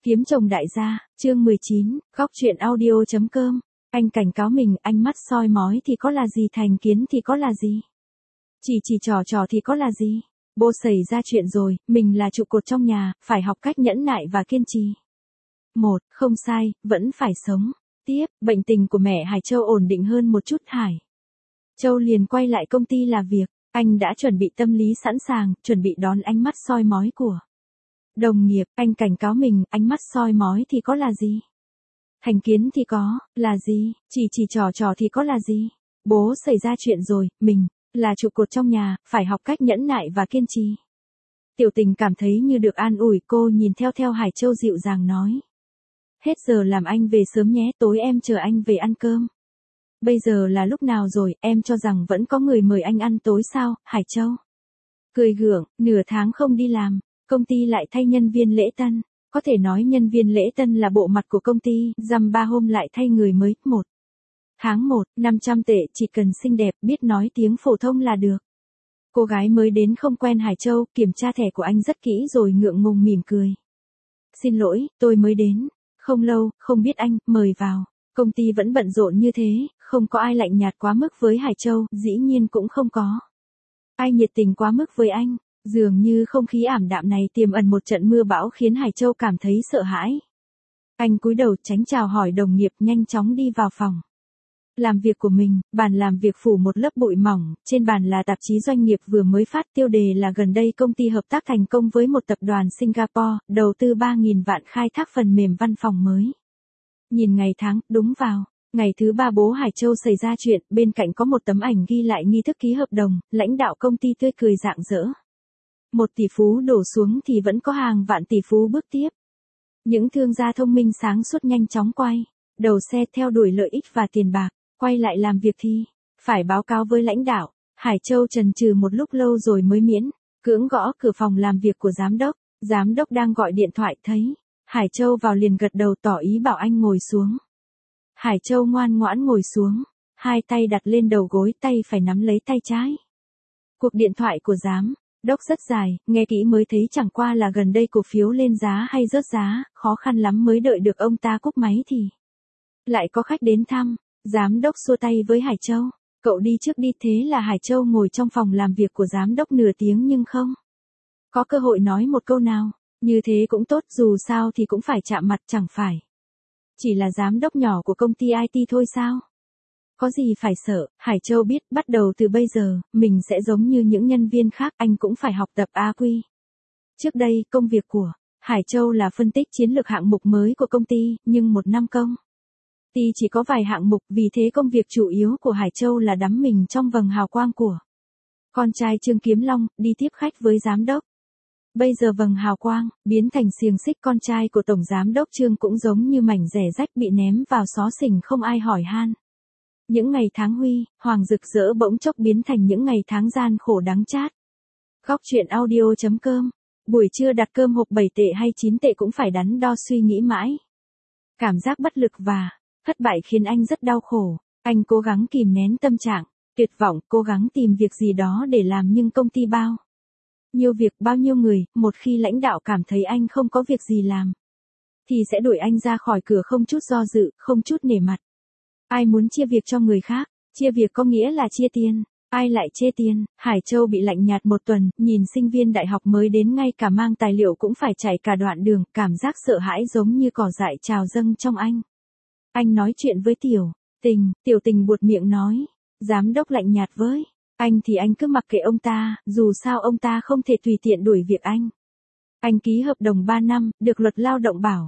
Kiếm chồng đại gia, chương 19, góc truyện audio.com. Anh cảnh cáo mình, ánh mắt soi mói thì có là gì, thành kiến thì có là gì, chỉ trò thì có là gì. Bố xảy ra chuyện rồi, mình là trụ cột trong nhà, phải học cách nhẫn nại và kiên trì. Không sai, vẫn phải sống. Tiếp, bệnh tình của mẹ Hải Châu ổn định hơn một chút. Hải Châu liền quay lại công ty làm việc. Anh đã chuẩn bị tâm lý sẵn sàng, chuẩn bị đón ánh mắt soi mói của đồng nghiệp. Anh cảnh cáo mình, ánh mắt soi mói thì có là gì, thành kiến thì có là gì, chỉ trò thì có là gì. Bố xảy ra chuyện rồi, mình là trụ cột trong nhà, phải học cách nhẫn nại và kiên trì. Tiểu Tình cảm thấy như được an ủi, cô nhìn theo Hải Châu dịu dàng nói. Hết giờ làm anh về sớm nhé, tối em chờ anh về ăn cơm. Bây giờ là lúc nào rồi, em cho rằng vẫn có người mời anh ăn tối sao, Hải Châu cười gượng, nửa tháng không đi làm, công ty lại thay nhân viên lễ tân. Có thể nói nhân viên lễ tân là bộ mặt của công ty, dăm 3 hôm lại thay người mới. Tháng 1, 500 tệ, chỉ cần xinh đẹp, biết nói tiếng phổ thông là được. Cô gái mới đến không quen Hải Châu, kiểm tra thẻ của anh rất kỹ rồi ngượng ngùng mỉm cười. Xin lỗi, tôi mới đến, không lâu, không biết anh, mời vào. Công ty vẫn bận rộn như thế, không có ai lạnh nhạt quá mức với Hải Châu, dĩ nhiên cũng không có ai nhiệt tình quá mức với anh. Dường như không khí ảm đạm này tiềm ẩn một trận mưa bão khiến Hải Châu cảm thấy sợ hãi. Anh cúi đầu tránh chào hỏi đồng nghiệp, nhanh chóng đi vào phòng làm việc của mình. Bàn làm việc phủ một lớp bụi mỏng, trên bàn là tạp chí doanh nghiệp vừa mới phát, tiêu đề là gần đây công ty hợp tác thành công với một tập đoàn Singapore, đầu tư 3.000 vạn khai thác phần mềm văn phòng mới. Nhìn ngày tháng, đúng vào ngày thứ 3 bố Hải Châu xảy ra chuyện, bên cạnh có một tấm ảnh ghi lại nghi thức ký hợp đồng, lãnh đạo công ty tươi cười rạng rỡ. 1 tỷ phú đổ xuống thì vẫn có hàng vạn tỷ phú bước tiếp. Những thương gia thông minh sáng suốt nhanh chóng quay đầu xe theo đuổi lợi ích và tiền bạc, quay lại làm việc thì phải báo cáo với lãnh đạo. Hải Châu chần chừ một lúc lâu rồi mới miễn cưỡng gõ cửa phòng làm việc của giám đốc. Giám đốc đang gọi điện thoại, thấy Hải Châu vào liền gật đầu tỏ ý bảo anh ngồi xuống. Hải Châu ngoan ngoãn ngồi xuống, hai tay đặt lên đầu gối, tay phải nắm lấy tay trái. Cuộc điện thoại của giám đốc rất dài, nghe kỹ mới thấy chẳng qua là gần đây cổ phiếu lên giá hay rớt giá, khó khăn lắm mới đợi được ông ta cúp máy thì lại có khách đến thăm. Giám đốc xua tay với Hải Châu, cậu đi trước đi. Thế là Hải Châu ngồi trong phòng làm việc của giám đốc nửa tiếng nhưng không có cơ hội nói một câu nào. Như thế cũng tốt, dù sao thì cũng phải chạm mặt, chẳng phải chỉ là giám đốc nhỏ của công ty IT thôi sao? Có gì phải sợ. Hải Châu biết, bắt đầu từ bây giờ, mình sẽ giống như những nhân viên khác, anh cũng phải học tập AQ. Trước đây, công việc của Hải Châu là phân tích chiến lược hạng mục mới của công ty, nhưng một năm công ty chỉ có vài hạng mục, vì thế công việc chủ yếu của Hải Châu là đắm mình trong vầng hào quang của con trai Trương Kiếm Long, đi tiếp khách với giám đốc. Bây giờ vầng hào quang biến thành xiềng xích, con trai của tổng giám đốc Trương cũng giống như mảnh rẻ rách bị ném vào xó xỉnh không ai hỏi han. Những ngày tháng huy hoàng rực rỡ bỗng chốc biến thành những ngày tháng gian khổ đắng chát. Góc truyện audio.com. Buổi trưa đặt cơm hộp 7 tệ hay 9 tệ cũng phải đắn đo suy nghĩ mãi. Cảm giác bất lực và thất bại khiến anh rất đau khổ. Anh cố gắng kìm nén tâm trạng tuyệt vọng, cố gắng tìm việc gì đó để làm, nhưng công ty bao nhiêu việc, bao nhiêu người, một khi lãnh đạo cảm thấy anh không có việc gì làm thì sẽ đuổi anh ra khỏi cửa không chút do dự, không chút nể mặt. Ai muốn chia việc cho người khác? Chia việc có nghĩa là chia tiền. Ai lại chê tiền? Hải Châu bị lạnh nhạt một tuần, nhìn sinh viên đại học mới đến ngay cả mang tài liệu cũng phải chạy cả đoạn đường, cảm giác sợ hãi giống như cỏ dại trào dâng trong anh. Anh nói chuyện với Tiểu Tình buột miệng nói. Giám đốc lạnh nhạt với anh thì anh cứ mặc kệ ông ta, dù sao ông ta không thể tùy tiện đuổi việc anh. Anh ký hợp đồng 3 năm, được luật lao động bảo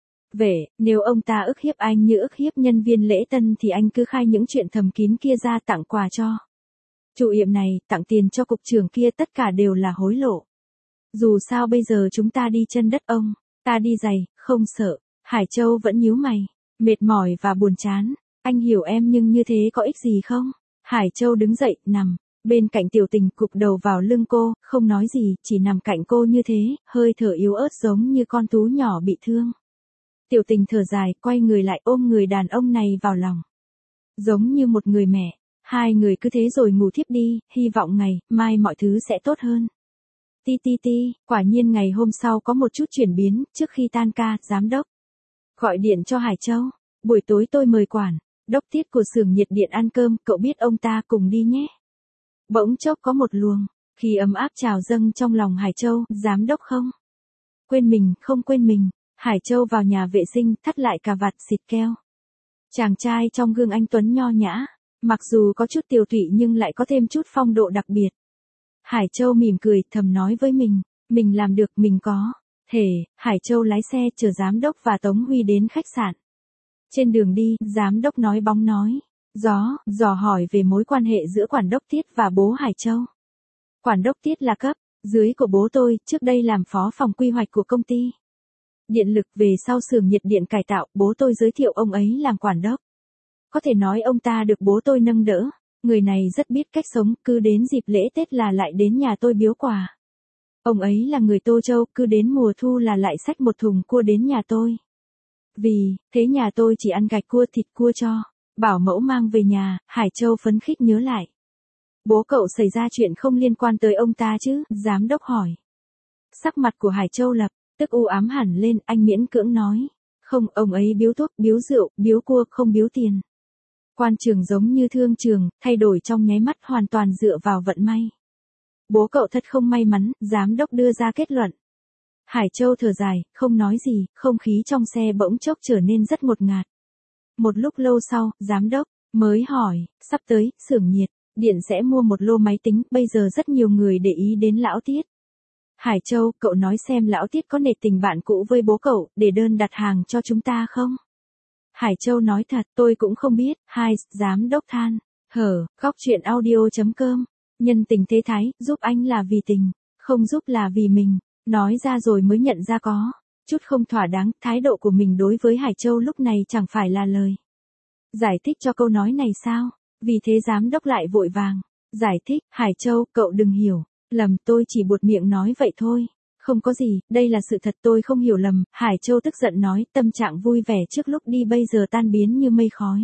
vệ, nếu ông ta ức hiếp anh như ức hiếp nhân viên lễ tân thì anh cứ khai những chuyện thầm kín kia ra, tặng quà cho chủ nhiệm này, tặng tiền cho cục trưởng kia, tất cả đều là hối lộ. Dù sao bây giờ chúng ta đi chân đất, ông ta đi giày, không sợ. Hải Châu vẫn nhíu mày, mệt mỏi và buồn chán. Anh hiểu em, nhưng như thế có ích gì không? Hải Châu đứng dậy, nằm bên cạnh Tiểu Tình, cụp đầu vào lưng cô, không nói gì, chỉ nằm cạnh cô như thế, hơi thở yếu ớt giống như con thú nhỏ bị thương. Tiểu Tình thở dài, quay người lại ôm người đàn ông này vào lòng. Giống như một người mẹ, hai người cứ thế rồi ngủ thiếp đi, hy vọng ngày mai mọi thứ sẽ tốt hơn. Ti ti ti, quả nhiên ngày hôm sau có một chút chuyển biến, trước khi tan ca, giám đốc gọi điện cho Hải Châu. Buổi tối tôi mời quản đốc Tiết của xưởng nhiệt điện ăn cơm, cậu biết ông ta cùng đi nhé. Bỗng chốc có một luồng khí ấm áp trào dâng trong lòng Hải Châu, giám đốc không quên mình, không quên mình. Hải Châu vào nhà vệ sinh, thắt lại cà vạt, xịt keo. Chàng trai trong gương anh tuấn nho nhã, mặc dù có chút tiều tụy nhưng lại có thêm chút phong độ đặc biệt. Hải Châu mỉm cười, thầm nói với mình làm được, mình có thể. Hải Châu lái xe chở giám đốc và Tống Huy đến khách sạn. Trên đường đi, giám đốc nói bóng nói gió, dò hỏi về mối quan hệ giữa quản đốc Tiết và bố Hải Châu. Quản đốc Tiết là cấp dưới của bố tôi, trước đây làm phó phòng quy hoạch của công ty điện lực, về sau xưởng nhiệt điện cải tạo, bố tôi giới thiệu ông ấy làm quản đốc. Có thể nói ông ta được bố tôi nâng đỡ. Người này rất biết cách sống, cứ đến dịp lễ Tết là lại đến nhà tôi biếu quà. Ông ấy là người Tô Châu, cứ đến mùa thu là lại xách một thùng cua đến nhà tôi. Vì thế nhà tôi chỉ ăn gạch cua, thịt cua cho bảo mẫu mang về nhà. Hải Châu phấn khích nhớ lại. Bố cậu xảy ra chuyện không liên quan tới ông ta chứ? Giám đốc hỏi. Sắc mặt của Hải Châu lập tức u ám hẳn lên, anh miễn cưỡng nói. Không, ông ấy biếu thuốc, biếu rượu, biếu cua, không biếu tiền. Quan trường giống như thương trường, thay đổi trong nháy mắt, hoàn toàn dựa vào vận may. Bố cậu thật không may mắn, giám đốc đưa ra kết luận. Hải Châu thở dài, không nói gì, không khí trong xe bỗng chốc trở nên rất ngột ngạt. Một lúc lâu sau, giám đốc mới hỏi, sắp tới, xưởng nhiệt điện sẽ mua một lô máy tính, bây giờ rất nhiều người để ý đến lão Tiết. Hải Châu, cậu nói xem lão Tiết có nể tình bạn cũ với bố cậu, để đơn đặt hàng cho chúng ta không? Hải Châu nói thật, tôi cũng không biết. Hai, giám đốc than khóc chuyện audio.com. Nhân tình thế thái, giúp anh là vì tình, không giúp là vì mình. Nói ra rồi mới nhận ra có chút không thỏa đáng. Thái độ của mình đối với Hải Châu lúc này chẳng phải là lời giải thích cho câu nói này sao? Vì thế giám đốc lại vội vàng giải thích. Hải Châu, cậu đừng hiểu lầm, tôi chỉ buột miệng nói vậy thôi. Không có gì, đây là sự thật, tôi không hiểu lầm. Hải Châu tức giận nói, tâm trạng vui vẻ trước lúc đi bây giờ tan biến như mây khói.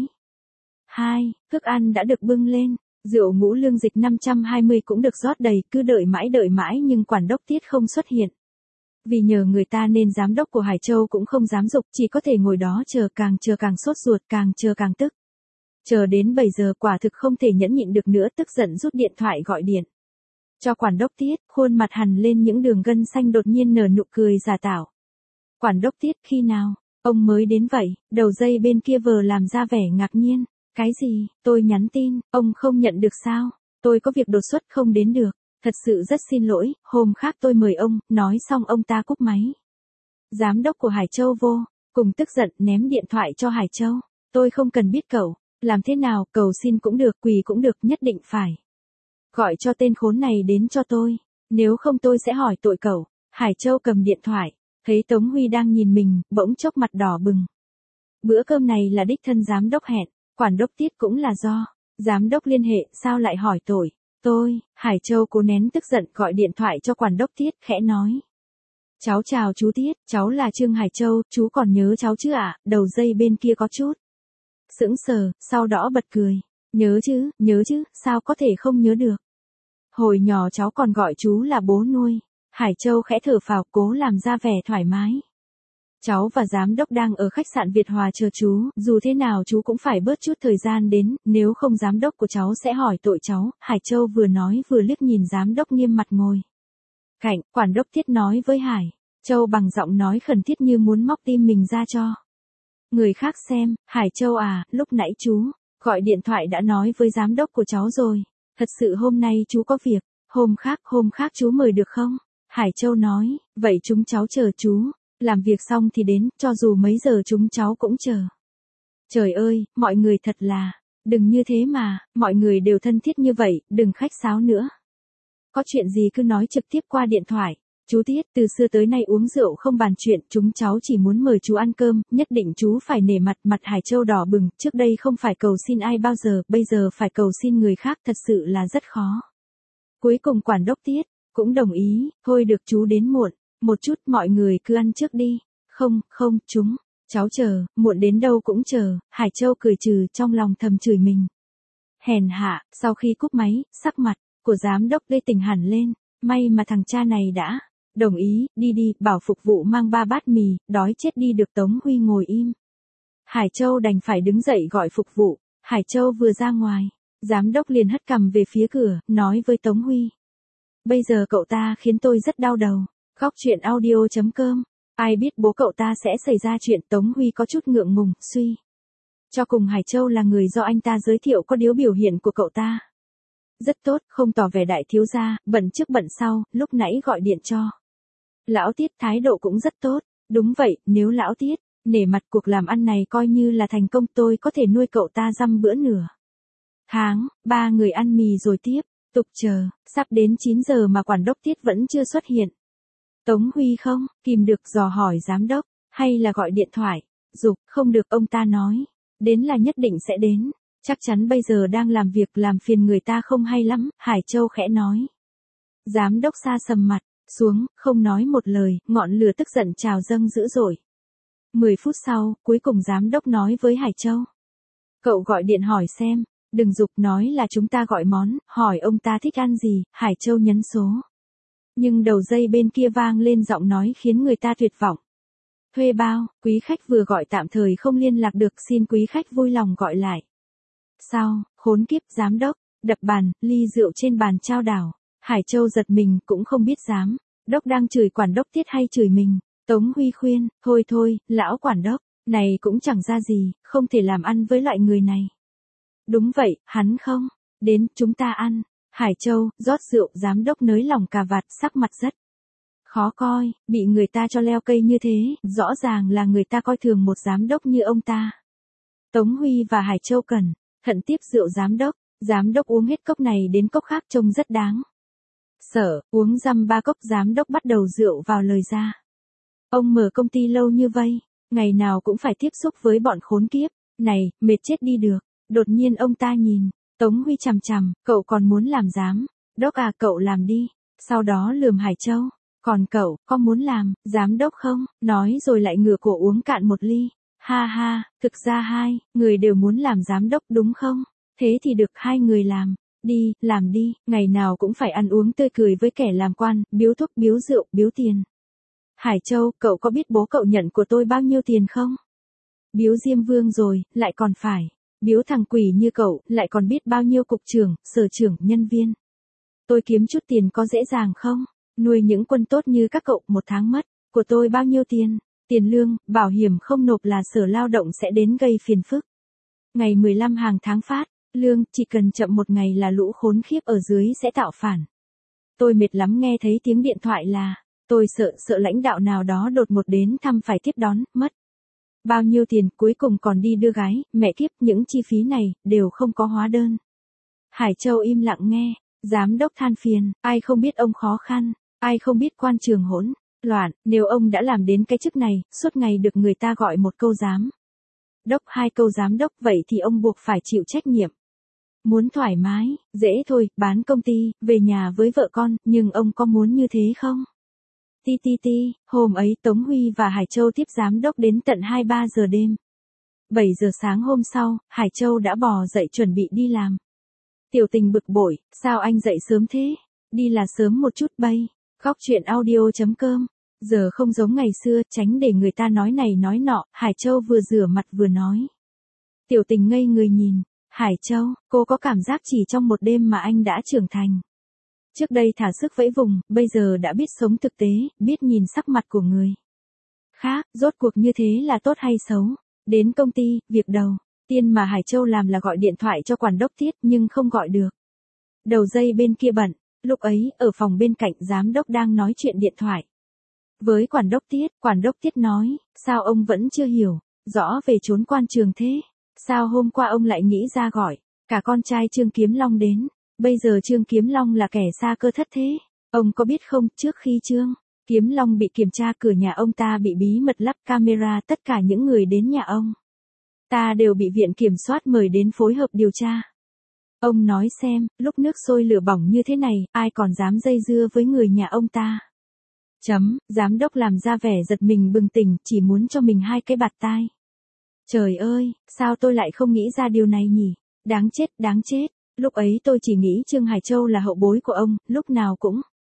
2. Thức ăn đã được bưng lên. Rượu ngũ lương dịch 520 cũng được rót đầy, cứ đợi mãi nhưng quản đốc Tiết không xuất hiện. Vì nhờ người ta nên giám đốc của Hải Châu cũng không dám giục, chỉ có thể ngồi đó chờ càng sốt ruột, càng chờ càng tức. Chờ đến 7 giờ quả thực không thể nhẫn nhịn được nữa, tức giận rút điện thoại gọi điện cho quản đốc Tiết, khuôn mặt hằn lên những đường gân xanh, đột nhiên nở nụ cười giả tạo. Quản đốc Tiết, khi nào ông mới đến vậy? Đầu dây bên kia vờ làm ra vẻ ngạc nhiên. Cái gì? Tôi nhắn tin, ông không nhận được sao? Tôi có việc đột xuất không đến được. Thật sự rất xin lỗi, hôm khác tôi mời ông. Nói xong ông ta cúp máy. Giám đốc của Hải Châu vô cùng tức giận, ném điện thoại cho Hải Châu. Tôi không cần biết cậu làm thế nào, cầu xin cũng được, quỳ cũng được, nhất định phải gọi cho tên khốn này đến cho tôi. Nếu không tôi sẽ hỏi tội cậu. Hải Châu cầm điện thoại, thấy Tống Huy đang nhìn mình, bỗng chốc mặt đỏ bừng. Bữa cơm này là đích thân giám đốc hẹn, quản đốc Tiết cũng là do giám đốc liên hệ, sao lại hỏi tội tôi? Hải Châu cố nén tức giận gọi điện thoại cho quản đốc Tiết, khẽ nói. Cháu chào chú Tiết, cháu là Trương Hải Châu, chú còn nhớ cháu chứ ạ? Đầu dây bên kia có chút sững sờ, sau đó bật cười. Nhớ chứ, sao có thể không nhớ được. Hồi nhỏ cháu còn gọi chú là bố nuôi. Hải Châu khẽ thở phào, cố làm ra vẻ thoải mái. Cháu và giám đốc đang ở khách sạn Việt Hòa chờ chú, dù thế nào chú cũng phải bớt chút thời gian đến, nếu không giám đốc của cháu sẽ hỏi tội cháu. Hải Châu vừa nói vừa liếc nhìn giám đốc nghiêm mặt ngồi cạnh. Quản đốc Tiết nói với Hải Châu bằng giọng nói khẩn thiết như muốn móc tim mình ra cho người khác xem. Hải Châu à, lúc nãy chú gọi điện thoại đã nói với giám đốc của cháu rồi. Thật sự hôm nay chú có việc, hôm khác chú mời được không? Hải Châu nói, vậy chúng cháu chờ chú. Làm việc xong thì đến, cho dù mấy giờ chúng cháu cũng chờ. Trời ơi, mọi người thật là, đừng như thế mà, mọi người đều thân thiết như vậy, đừng khách sáo nữa. Có chuyện gì cứ nói trực tiếp qua điện thoại. Chú Tiết, từ xưa tới nay uống rượu không bàn chuyện, chúng cháu chỉ muốn mời chú ăn cơm, nhất định chú phải nể mặt. Mặt Hải Châu đỏ bừng, trước đây không phải cầu xin ai bao giờ, bây giờ phải cầu xin người khác, thật sự là rất khó. Cuối cùng quản đốc Tiết cũng đồng ý, thôi được chú đến muộn một chút, mọi người cứ ăn trước đi. Không, chúng cháu chờ, muộn đến đâu cũng chờ. Hải Châu cười trừ, trong lòng thầm chửi mình hèn hạ. Sau khi cúp máy, sắc mặt của giám đốc lê tình hẳn lên. May mà thằng cha này đã đồng ý, đi, bảo phục vụ mang 3 bát mì, đói chết đi được. Tống Huy ngồi im. Hải Châu đành phải đứng dậy gọi phục vụ. Hải Châu vừa ra ngoài, giám đốc liền hất cằm về phía cửa, nói với Tống Huy. Bây giờ cậu ta khiến tôi rất đau đầu. Góc chuyện audio.com. Ai biết bố cậu ta sẽ xảy ra chuyện. Tống Huy có chút ngượng ngùng, suy. Cho cùng Hải Châu là người do anh ta giới thiệu, có điếu biểu hiện của cậu ta rất tốt, không tỏ vẻ đại thiếu gia, bận trước bận sau, lúc nãy gọi điện cho Lão Tiết thái độ cũng rất tốt. Đúng vậy, nếu Lão Tiết nể mặt cuộc làm ăn này coi như là thành công, tôi có thể nuôi cậu ta dăm bữa nửa tháng. 3 người ăn mì rồi tiếp tục chờ, sắp đến 9 giờ mà quản đốc Tiết vẫn chưa xuất hiện. Tống Huy không kìm được dò hỏi giám đốc, hay là gọi điện thoại, giục, không được, ông ta nói, đến là nhất định sẽ đến, chắc chắn bây giờ đang làm việc, làm phiền người ta không hay lắm. Hải Châu khẽ nói. Giám đốc sa sầm mặt xuống, không nói một lời, ngọn lửa tức giận trào dâng dữ dội. 10 phút sau, cuối cùng giám đốc nói với Hải Châu. Cậu gọi điện hỏi xem, đừng giục, nói là chúng ta gọi món, hỏi ông ta thích ăn gì. Hải Châu nhấn số. Nhưng đầu dây bên kia vang lên giọng nói khiến người ta tuyệt vọng. Thuê bao, quý khách vừa gọi tạm thời không liên lạc được, xin quý khách vui lòng gọi lại. Sao, khốn kiếp, giám đốc, đập bàn, ly rượu trên bàn trao đảo. Hải Châu giật mình, cũng không biết giám đốc đang chửi quản đốc Tiết hay chửi mình. Tống Huy khuyên, thôi, lão quản đốc, này cũng chẳng ra gì, không thể làm ăn với loại người này. Đúng vậy, hắn không đến, chúng ta ăn. Hải Châu rót rượu, giám đốc nới lỏng cà vạt, sắc mặt rất khó coi, bị người ta cho leo cây như thế, rõ ràng là người ta coi thường một giám đốc như ông ta. Tống Huy và Hải Châu cẩn thận tiếp rượu giám đốc uống hết cốc này đến cốc khác, trông rất đáng sợ, uống dăm 3 cốc. Giám đốc bắt đầu rượu vào lời ra. Ông mở công ty lâu như vậy, ngày nào cũng phải tiếp xúc với bọn khốn kiếp này, mệt chết đi được. Đột nhiên ông ta nhìn Tống Huy chằm chằm, cậu còn muốn làm giám đốc à, cậu làm đi. Sau đó lườm Hải Châu, còn cậu, có muốn làm giám đốc không? Nói rồi lại ngửa cổ uống cạn một ly. Ha ha, thực ra hai người đều muốn làm giám đốc đúng không? Thế thì được, hai người làm đi, ngày nào cũng phải ăn uống tươi cười với kẻ làm quan, biếu thuốc, biếu rượu, biếu tiền. Hải Châu, cậu có biết bố cậu nhận của tôi bao nhiêu tiền không? Biếu Diêm Vương rồi, lại còn phải biếu thằng quỷ như cậu, lại còn biết bao nhiêu cục trưởng, sở trưởng, nhân viên. Tôi kiếm chút tiền có dễ dàng không? Nuôi những quân tốt như các cậu, một tháng mất của tôi bao nhiêu tiền? Tiền lương, bảo hiểm không nộp là Sở Lao động sẽ đến gây phiền phức. Ngày 15 hàng tháng phát lương, chỉ cần chậm một ngày là lũ khốn khiếp ở dưới sẽ tạo phản. Tôi mệt lắm, nghe thấy tiếng điện thoại là tôi sợ lãnh đạo nào đó đột ngột đến thăm, phải tiếp đón, mất bao nhiêu tiền, cuối cùng còn đi đưa gái, mẹ kiếp, những chi phí này đều không có hóa đơn. Hải Châu im lặng nghe, giám đốc than phiền, ai không biết ông khó khăn, ai không biết quan trường hỗn loạn, nếu ông đã làm đến cái chức này, suốt ngày được người ta gọi một câu giám đốc, 2 câu giám đốc, vậy thì ông buộc phải chịu trách nhiệm. Muốn thoải mái, dễ thôi, bán công ty, về nhà với vợ con, nhưng ông có muốn như thế không? Hôm ấy Tống Huy và Hải Châu tiếp giám đốc đến tận 2-3 giờ đêm. 7 giờ sáng hôm sau, Hải Châu đã bò dậy chuẩn bị đi làm. Tiểu Tình bực bội, sao anh dậy sớm thế? Đi là sớm một chút bay. Góc chuyện audio.com. Giờ không giống ngày xưa, tránh để người ta nói này nói nọ. Hải Châu vừa rửa mặt vừa nói. Tiểu Tình ngây người nhìn. Hải Châu, cô có cảm giác chỉ trong một đêm mà anh đã trưởng thành. Trước đây thả sức vẫy vùng, bây giờ đã biết sống thực tế, biết nhìn sắc mặt của người khác, rốt cuộc như thế là tốt hay xấu. Đến công ty, việc đầu tiên mà Hải Châu làm là gọi điện thoại cho quản đốc Tiết, nhưng không gọi được. Đầu dây bên kia bận. Lúc ấy, ở phòng bên cạnh, giám đốc đang nói chuyện điện thoại với quản đốc Tiết nói, sao ông vẫn chưa hiểu rõ về chốn quan trường thế? Sao hôm qua ông lại nghĩ ra gọi cả con trai Trương Kiếm Long đến? Bây giờ Trương Kiếm Long là kẻ xa cơ thất thế. Ông có biết không, trước khi Trương Kiếm Long bị kiểm tra, cửa nhà ông ta bị bí mật lắp camera, tất cả những người đến nhà ông ta đều bị viện kiểm soát mời đến phối hợp điều tra. Ông nói xem, lúc nước sôi lửa bỏng như thế này, ai còn dám dây dưa với người nhà ông ta? Giám đốc làm ra vẻ giật mình bừng tỉnh, chỉ muốn cho mình 2 cái bạt tai. Trời ơi, sao tôi lại không nghĩ ra điều này nhỉ? Đáng chết. Lúc ấy tôi chỉ nghĩ Trương Hải Châu là hậu bối của ông, lúc nào cũng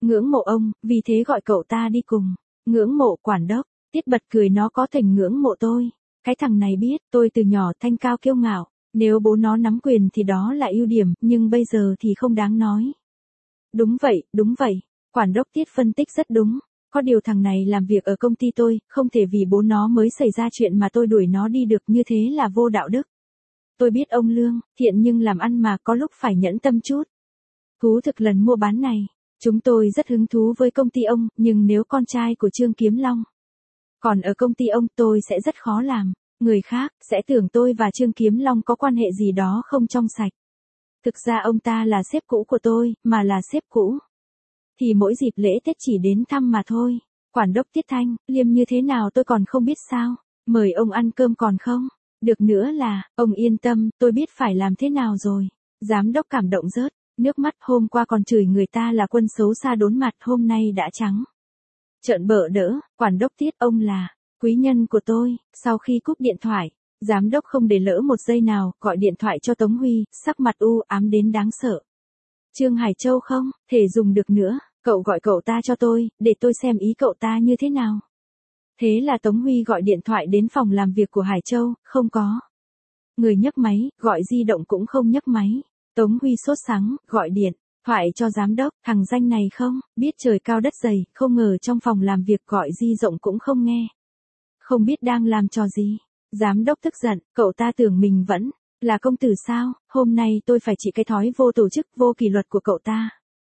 Ngưỡng mộ ông, vì thế gọi cậu ta đi cùng. Ngưỡng mộ quản đốc, Tiết Bật cười nó có thành ngưỡng mộ tôi. Cái thằng này biết tôi từ nhỏ thanh cao kiêu ngạo. Nếu bố nó nắm quyền thì đó là ưu điểm, nhưng bây giờ thì không đáng nói. Đúng vậy. Quản đốc Tiết phân tích rất đúng. Có điều thằng này làm việc ở công ty tôi, không thể vì bố nó mới xảy ra chuyện mà tôi đuổi nó đi được, như thế là vô đạo đức. Tôi biết ông lương, thiện nhưng làm ăn mà có lúc phải nhẫn tâm chút. Thú thực lần mua bán này, chúng tôi rất hứng thú với công ty ông, nhưng nếu con trai của Trương Kiếm Long còn ở công ty ông tôi sẽ rất khó làm. Người khác sẽ tưởng tôi và Trương Kiếm Long có quan hệ gì đó không trong sạch. Thực ra ông ta là sếp cũ của tôi, mà là sếp cũ thì mỗi dịp lễ Tết chỉ đến thăm mà thôi. Quản đốc Tiết Thanh, liêm như thế nào tôi còn không biết sao. Mời ông ăn cơm còn không? Được nữa là, ông yên tâm, tôi biết phải làm thế nào rồi. Giám đốc cảm động rớt nước mắt, hôm qua còn chửi người ta là quân xấu xa đốn mặt, hôm nay đã trắng trợn bợ đỡ. Quản đốc Tiết, ông là quý nhân của tôi. Sau khi cúp điện thoại, giám đốc không để lỡ một giây nào, gọi điện thoại cho Tống Huy, sắc mặt u ám đến đáng sợ. Trương Hải Châu không thể dùng được nữa, cậu gọi cậu ta cho tôi, để tôi xem ý cậu ta như thế nào. Thế là Tống Huy gọi điện thoại đến phòng làm việc của Hải Châu, không có người nhấc máy, gọi di động cũng không nhấc máy. Tống Huy sốt sắng, gọi điện thoại cho giám đốc, thằng danh này không biết trời cao đất dày, không ngờ trong phòng làm việc gọi di động cũng không nghe. Không biết đang làm trò gì. Giám đốc tức giận, cậu ta tưởng mình vẫn là công tử sao, hôm nay tôi phải trị cái thói vô tổ chức, vô kỷ luật của cậu ta.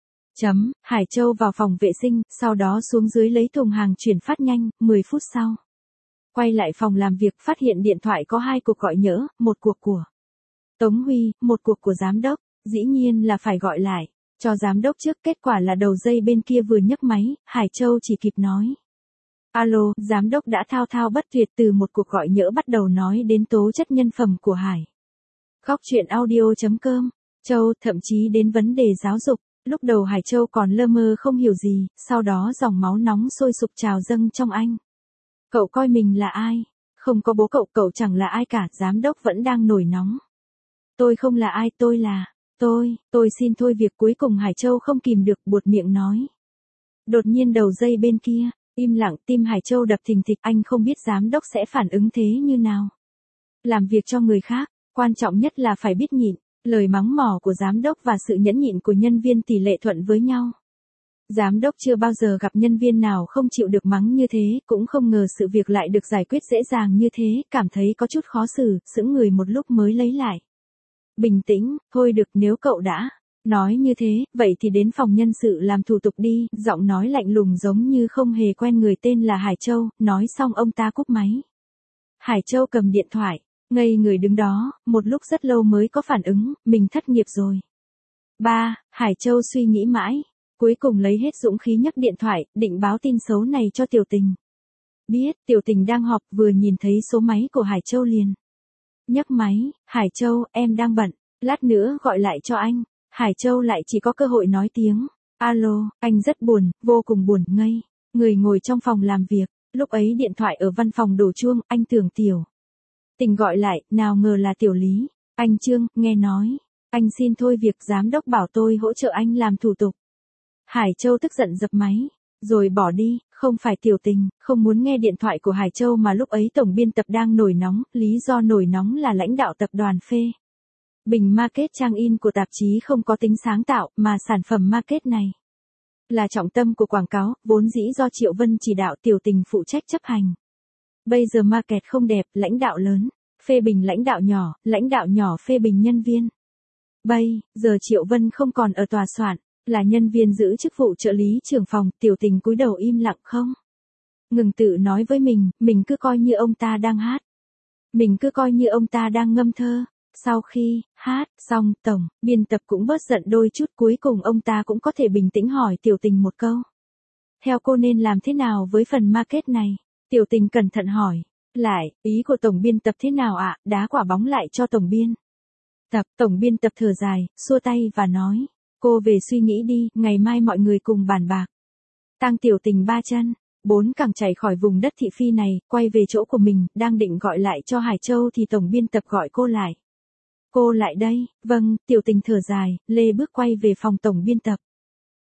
Hải Châu vào phòng vệ sinh, sau đó xuống dưới lấy thùng hàng chuyển phát nhanh, 10 phút sau. Quay lại phòng làm việc, phát hiện điện thoại có 2 cuộc gọi nhỡ, một cuộc của Tống Huy, một cuộc của giám đốc. Dĩ nhiên là phải gọi lại cho giám đốc trước, kết quả là đầu dây bên kia vừa nhấc máy, Hải Châu chỉ kịp nói alo, giám đốc đã thao thao bất tuyệt từ một cuộc gọi nhỡ bắt đầu nói đến tố chất nhân phẩm của Hải. Góc chuyện audio.com, Châu, thậm chí đến vấn đề giáo dục. Lúc đầu Hải Châu còn lơ mơ không hiểu gì, sau đó dòng máu nóng sôi sục trào dâng trong anh. Cậu coi mình là ai? Không có bố cậu chẳng là ai cả, giám đốc vẫn đang nổi nóng. Tôi không là ai, tôi là tôi xin thôi việc. Cuối cùng Hải Châu không kìm được, buột miệng nói. Đột nhiên đầu dây bên kia im lặng, tim Hải Châu đập thình thịch, anh không biết giám đốc sẽ phản ứng thế như nào. Làm việc cho người khác, quan trọng nhất là phải biết nhịn. Lời mắng mỏ của giám đốc và sự nhẫn nhịn của nhân viên tỷ lệ thuận với nhau. Giám đốc chưa bao giờ gặp nhân viên nào không chịu được mắng như thế, cũng không ngờ sự việc lại được giải quyết dễ dàng như thế, cảm thấy có chút khó xử, sững người một lúc mới lấy lại bình tĩnh. Thôi được, nếu cậu đã nói như thế, vậy thì đến phòng nhân sự làm thủ tục đi. Giọng nói lạnh lùng giống như không hề quen người tên là Hải Châu. Nói xong ông ta cúp máy. Hải Châu cầm điện thoại, ngây người đứng đó, một lúc rất lâu mới có phản ứng, mình thất nghiệp rồi. Hải Châu suy nghĩ mãi, cuối cùng lấy hết dũng khí nhấc điện thoại, định báo tin xấu này cho Tiểu Tình. Biết Tiểu Tình đang họp, vừa nhìn thấy số máy của Hải Châu liền nhấc máy. Hải Châu, em đang bận, lát nữa gọi lại cho anh. Hải Châu lại chỉ có cơ hội nói tiếng alo. Anh rất buồn, vô cùng buồn, ngây người ngồi trong phòng làm việc. Lúc ấy điện thoại ở văn phòng đổ chuông, anh tưởng Tiểu Tình gọi lại, nào ngờ là Tiểu Lý. Anh Trương, nghe nói anh xin thôi việc, giám đốc bảo tôi hỗ trợ anh làm thủ tục. Hải Châu tức giận dập máy, rồi bỏ đi. Không phải Tiểu Tình không muốn nghe điện thoại của Hải Châu, mà lúc ấy tổng biên tập đang nổi nóng. Lý do nổi nóng là lãnh đạo tập đoàn phê bình market trang in của tạp chí không có tính sáng tạo, mà sản phẩm market này là trọng tâm của quảng cáo, vốn dĩ do Triệu Vân chỉ đạo, Tiểu Tình phụ trách chấp hành. Bây giờ market không đẹp, lãnh đạo lớn phê bình lãnh đạo nhỏ phê bình nhân viên. Bây giờ Triệu Vân không còn ở tòa soạn, là nhân viên giữ chức vụ trợ lý trưởng phòng. Tiểu Tình cúi đầu im lặng, không ngừng tự nói với mình cứ coi như ông ta đang hát, mình cứ coi như ông ta đang ngâm thơ. Sau khi hát xong, tổng biên tập cũng bớt giận đôi chút, cuối cùng ông ta cũng có thể bình tĩnh hỏi Tiểu Tình một câu. Theo cô nên làm thế nào với phần market này? Tiểu Tình cẩn thận hỏi lại, ý của tổng biên tập thế nào ạ? Đá quả bóng lại cho tổng biên tập. Tổng biên tập thở dài, xua tay và nói, cô về suy nghĩ đi, ngày mai mọi người cùng bàn bạc. Tang Tiểu Tình 3 chân 4 cẳng chạy khỏi vùng đất thị phi này, quay về chỗ của mình, đang định gọi lại cho Hải Châu thì tổng biên tập gọi cô lại. Cô lại đây. Vâng. Tiểu Tình thở dài, lê bước quay về phòng tổng biên tập.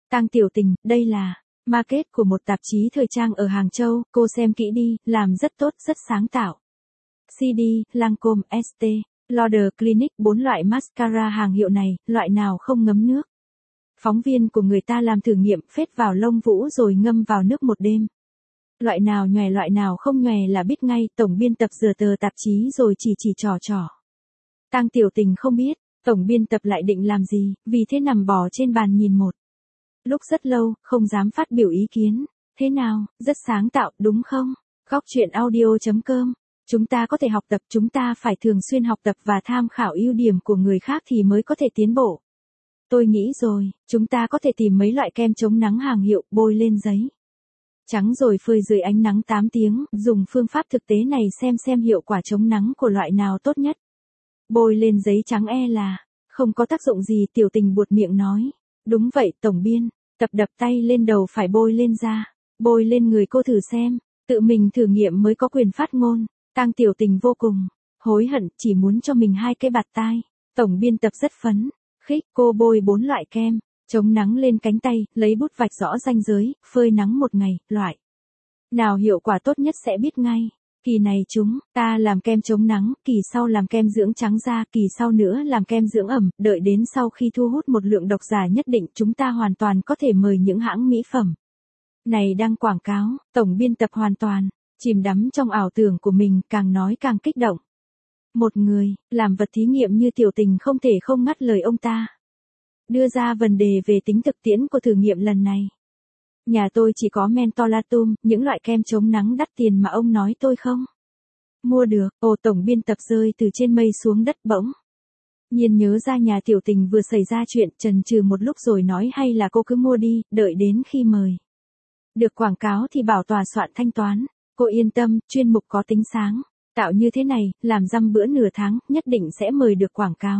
Tang Tiểu Tình, đây là market của một tạp chí thời trang ở Hàng Châu, cô xem kỹ đi, làm rất tốt, rất sáng tạo. CD, Lancôme, Estée Lauder, Clinique, 4 loại mascara hàng hiệu này, loại nào không ngấm nước. Phóng viên của người ta làm thử nghiệm, phết vào lông vũ rồi ngâm vào nước một đêm. Loại nào nhòe loại nào không nhòe là biết ngay, tổng biên tập rửa tờ tạp chí rồi chỉ trò. Tang Tiểu Tình không biết, tổng biên tập lại định làm gì, vì thế nằm bò trên bàn nhìn một lúc rất lâu, không dám phát biểu ý kiến. Thế nào, rất sáng tạo, đúng không? Góc chuyện audio.com. Chúng ta có thể học tập, chúng ta phải thường xuyên học tập và tham khảo ưu điểm của người khác thì mới có thể tiến bộ. Tôi nghĩ rồi, chúng ta có thể tìm mấy loại kem chống nắng hàng hiệu, bôi lên giấy trắng rồi phơi dưới ánh nắng 8 tiếng, dùng phương pháp thực tế này xem hiệu quả chống nắng của loại nào tốt nhất. Bôi lên giấy trắng là không có tác dụng gì, Tiểu Tình buột miệng nói. Đúng vậy, tổng biên tập đập tay lên đầu, phải bôi lên da, bôi lên người cô thử xem, tự mình thử nghiệm mới có quyền phát ngôn. Tang Tiểu Tình vô cùng hối hận, chỉ muốn cho mình 2 cái bạt tai. Tổng biên tập rất phấn khích, cô bôi 4 loại kem chống nắng lên cánh tay, lấy bút vạch rõ ranh giới, phơi nắng 1 ngày, loại nào hiệu quả tốt nhất sẽ biết ngay. Kỳ này chúng ta làm kem chống nắng, kỳ sau làm kem dưỡng trắng da, kỳ sau nữa làm kem dưỡng ẩm, đợi đến sau khi thu hút một lượng độc giả nhất định, chúng ta hoàn toàn có thể mời những hãng mỹ phẩm này đăng quảng cáo. Tổng biên tập hoàn toàn chìm đắm trong ảo tưởng của mình, càng nói càng kích động. Một người làm vật thí nghiệm như Tiểu Tình không thể không ngắt lời ông ta, đưa ra vấn đề về tính thực tiễn của thử nghiệm lần này. Nhà tôi chỉ có mentholatum, những loại kem chống nắng đắt tiền mà ông nói tôi không mua được. Ồ, tổng biên tập rơi từ trên mây xuống đất bỗng nhiên nhớ ra nhà Tiểu Tình vừa xảy ra chuyện, chần chừ một lúc rồi nói hay là cô cứ mua đi, đợi đến khi mời được quảng cáo thì bảo tòa soạn thanh toán. Cô yên tâm, chuyên mục có tính sáng tạo như thế này, làm dăm bữa nửa tháng, nhất định sẽ mời được quảng cáo.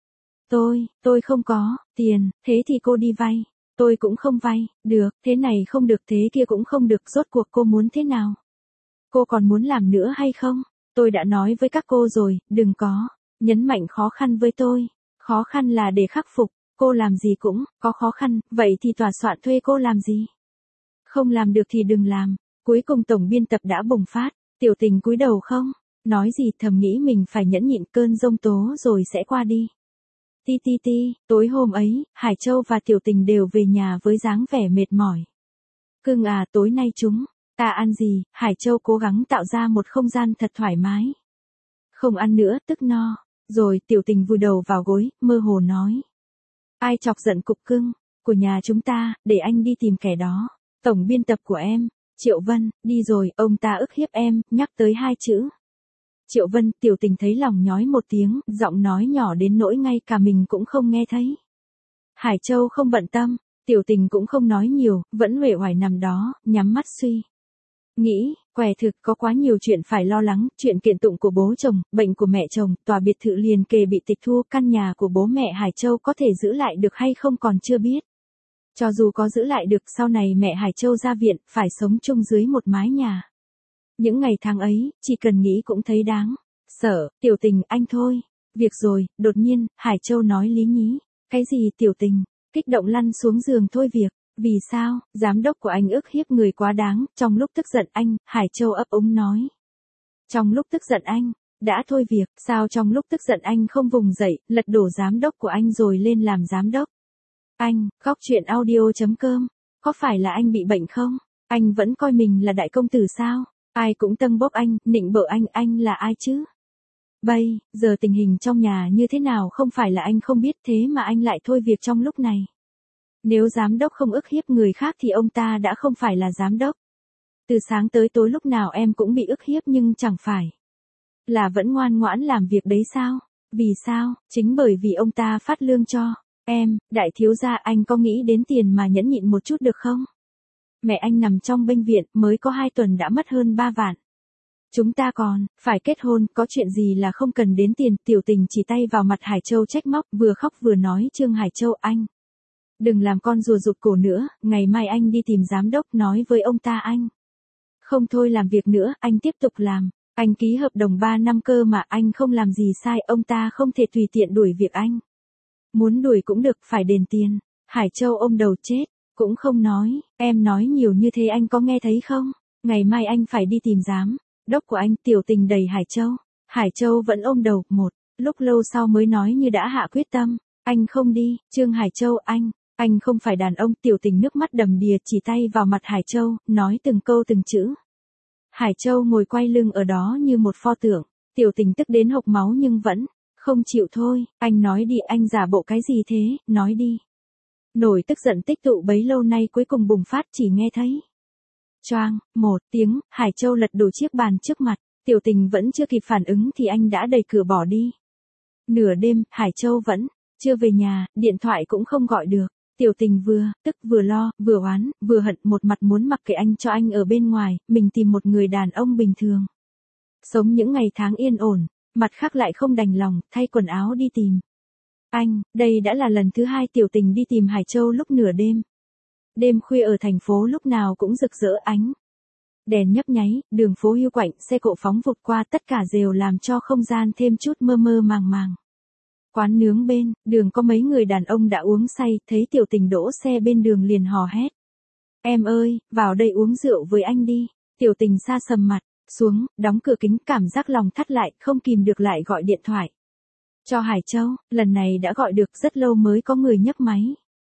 Tôi không có tiền, thế thì cô đi vay. Tôi cũng không vay, được, thế này không được thế kia cũng không được, rốt cuộc cô muốn thế nào? Cô còn muốn làm nữa hay không? Tôi đã nói với các cô rồi, đừng có nhấn mạnh khó khăn với tôi. Khó khăn là để khắc phục, cô làm gì cũng có khó khăn, vậy thì tòa soạn thuê cô làm gì? Không làm được thì đừng làm. Cuối cùng tổng biên tập đã bùng phát, Tiểu Tình cúi đầu không nói gì, thầm nghĩ mình phải nhẫn nhịn cơn giông tố rồi sẽ qua đi. Tối hôm ấy, Hải Châu và Tiểu Tình đều về nhà với dáng vẻ mệt mỏi. Cưng à, tối nay chúng ta ăn gì? Hải Châu cố gắng tạo ra một không gian thật thoải mái. Không ăn nữa, tức no. Rồi Tiểu Tình vùi đầu vào gối, mơ hồ nói. Ai chọc giận cục cưng của nhà chúng ta, để anh đi tìm kẻ đó. Tổng biên tập của em, Triệu Vân, đi rồi, ông ta ức hiếp em, nhắc tới 2 chữ. Triệu Vân, Tiểu Tình thấy lòng nhói một tiếng, giọng nói nhỏ đến nỗi ngay cả mình cũng không nghe thấy. Hải Châu không bận tâm, Tiểu Tình cũng không nói nhiều, vẫn uể oải nằm đó, nhắm mắt suy nghĩ, què thực có quá nhiều chuyện phải lo lắng, chuyện kiện tụng của bố chồng, bệnh của mẹ chồng, tòa biệt thự liền kề bị tịch thu, căn nhà của bố mẹ Hải Châu có thể giữ lại được hay không còn chưa biết. Cho dù có giữ lại được, sau này mẹ Hải Châu ra viện, phải sống chung dưới một mái nhà. Những ngày tháng ấy, chỉ cần nghĩ cũng thấy đáng sợ. Tiểu Tình, anh thôi. Việc rồi, đột nhiên, Hải Châu nói lý nhí. Cái gì? Tiểu Tình kích động lăn xuống giường. Thôi việc. Vì sao? Giám đốc của anh ức hiếp người quá đáng. Trong lúc tức giận anh, Hải Châu ấp úng nói. Trong lúc tức giận anh đã thôi việc, sao trong lúc tức giận anh không vùng dậy, lật đổ giám đốc của anh rồi lên làm giám đốc? Anh, góc chuyện audio.com, có phải là anh bị bệnh không? Anh vẫn coi mình là đại công tử sao? Ai cũng tâng bốc anh, nịnh bợ anh là ai chứ? Bây giờ tình hình trong nhà như thế nào không phải là anh không biết, thế mà anh lại thôi việc trong lúc này. Nếu giám đốc không ức hiếp người khác thì ông ta đã không phải là giám đốc. Từ sáng tới tối lúc nào em cũng bị ức hiếp nhưng chẳng phải là vẫn ngoan ngoãn làm việc đấy sao? Vì sao? Chính bởi vì ông ta phát lương cho em, đại thiếu gia, anh có nghĩ đến tiền mà nhẫn nhịn một chút được không? Mẹ anh nằm trong bệnh viện, mới có 2 tuần đã mất hơn 3 vạn. Chúng ta còn phải kết hôn, có chuyện gì là không cần đến tiền. Tiểu Tình chỉ tay vào mặt Hải Châu trách móc, vừa khóc vừa nói. Trương Hải Châu, anh đừng làm con rùa rụt cổ nữa, ngày mai anh đi tìm giám đốc, nói với ông ta anh không thôi làm việc nữa, anh tiếp tục làm. Anh ký hợp đồng 3 năm cơ mà, anh không làm gì sai, ông ta không thể tùy tiện đuổi việc anh. Muốn đuổi cũng được, phải đền tiền. Hải Châu ôm đầu chết. Cũng không nói, em nói nhiều như thế anh có nghe thấy không? Ngày mai anh phải đi tìm giám đốc của anh. Tiểu Tình đẩy Hải Châu. Hải Châu vẫn ôm đầu, một lúc lâu sau mới nói như đã hạ quyết tâm. Anh không đi. Trương Hải Châu, anh không phải đàn ông. Tiểu Tình nước mắt đầm đìa chỉ tay vào mặt Hải Châu, nói từng câu từng chữ. Hải Châu ngồi quay lưng ở đó như một pho tượng. Tiểu Tình tức đến hộc máu nhưng vẫn không chịu thôi. Anh nói đi, anh giả bộ cái gì thế, nói đi. Nổi tức giận tích tụ bấy lâu nay cuối cùng bùng phát, chỉ nghe thấy choang một tiếng, Hải Châu lật đổ chiếc bàn trước mặt. Tiểu Tình vẫn chưa kịp phản ứng thì anh đã đẩy cửa bỏ đi. Nửa đêm, Hải Châu vẫn chưa về nhà, điện thoại cũng không gọi được. Tiểu Tình vừa tức vừa lo, vừa oán, vừa hận, một mặt muốn mặc kệ anh cho anh ở bên ngoài, mình tìm một người đàn ông bình thường. Sống những ngày tháng yên ổn, mặt khác lại không đành lòng, thay quần áo đi tìm anh. Đây đã là lần thứ 2 Tiểu Tình đi tìm Hải Châu lúc nửa đêm. Đêm khuya ở thành phố lúc nào cũng rực rỡ ánh đèn nhấp nháy, đường phố hiu quạnh, xe cộ phóng vụt qua, tất cả đều làm cho không gian thêm chút mơ mơ màng màng. Quán nướng bên đường có mấy người đàn ông đã uống say, thấy Tiểu Tình đỗ xe bên đường liền hò hét. Em ơi, vào đây uống rượu với anh đi. Tiểu Tình sa sầm mặt xuống, đóng cửa kính, cảm giác lòng thắt lại, không kìm được lại gọi điện thoại cho Hải Châu. Lần này đã gọi được, rất lâu mới có người nhấc máy.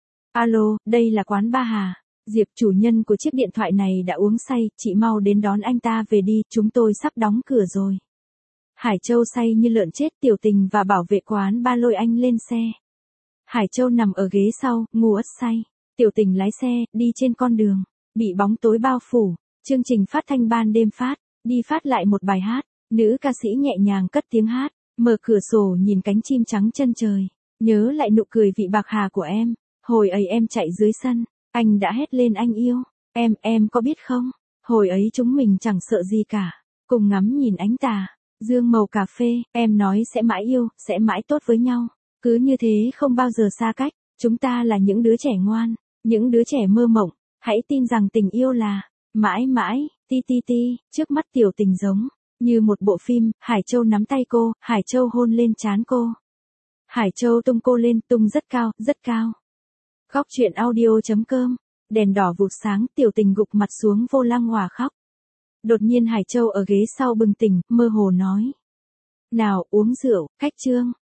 Alo, đây là quán Ba Hà. Diệp, chủ nhân của chiếc điện thoại này đã uống say, chị mau đến đón anh ta về đi, chúng tôi sắp đóng cửa rồi. Hải Châu say như lợn chết. Tiểu Tình và bảo vệ quán ba lôi anh lên xe. Hải Châu nằm ở ghế sau, ngu ất say. Tiểu Tình lái xe, đi trên con đường bị bóng tối bao phủ. Chương trình phát thanh ban đêm phát đi phát lại một bài hát. Nữ ca sĩ nhẹ nhàng cất tiếng hát, mở cửa sổ nhìn cánh chim trắng chân trời. Nhớ lại nụ cười vị bạc hà của em. Hồi ấy em chạy dưới sân, anh đã hét lên anh yêu em có biết không? Hồi ấy chúng mình chẳng sợ gì cả, cùng ngắm nhìn ánh tà dương màu cà phê, em nói sẽ mãi yêu, sẽ mãi tốt với nhau. Cứ như thế không bao giờ xa cách, chúng ta là những đứa trẻ ngoan, những đứa trẻ mơ mộng, hãy tin rằng tình yêu là mãi mãi. Ti ti ti. Trước mắt Tiểu Tình giống như một bộ phim. Hải Châu nắm tay cô, Hải Châu hôn lên trán cô. Hải Châu tung cô lên, tung rất cao, rất cao. Khóc chuyện audio.com. Đèn đỏ vụt sáng, Tiểu Tình gục mặt xuống vô lăng hòa khóc. Đột nhiên Hải Châu ở ghế sau bừng tỉnh, mơ hồ nói. Nào, uống rượu, khách Trương.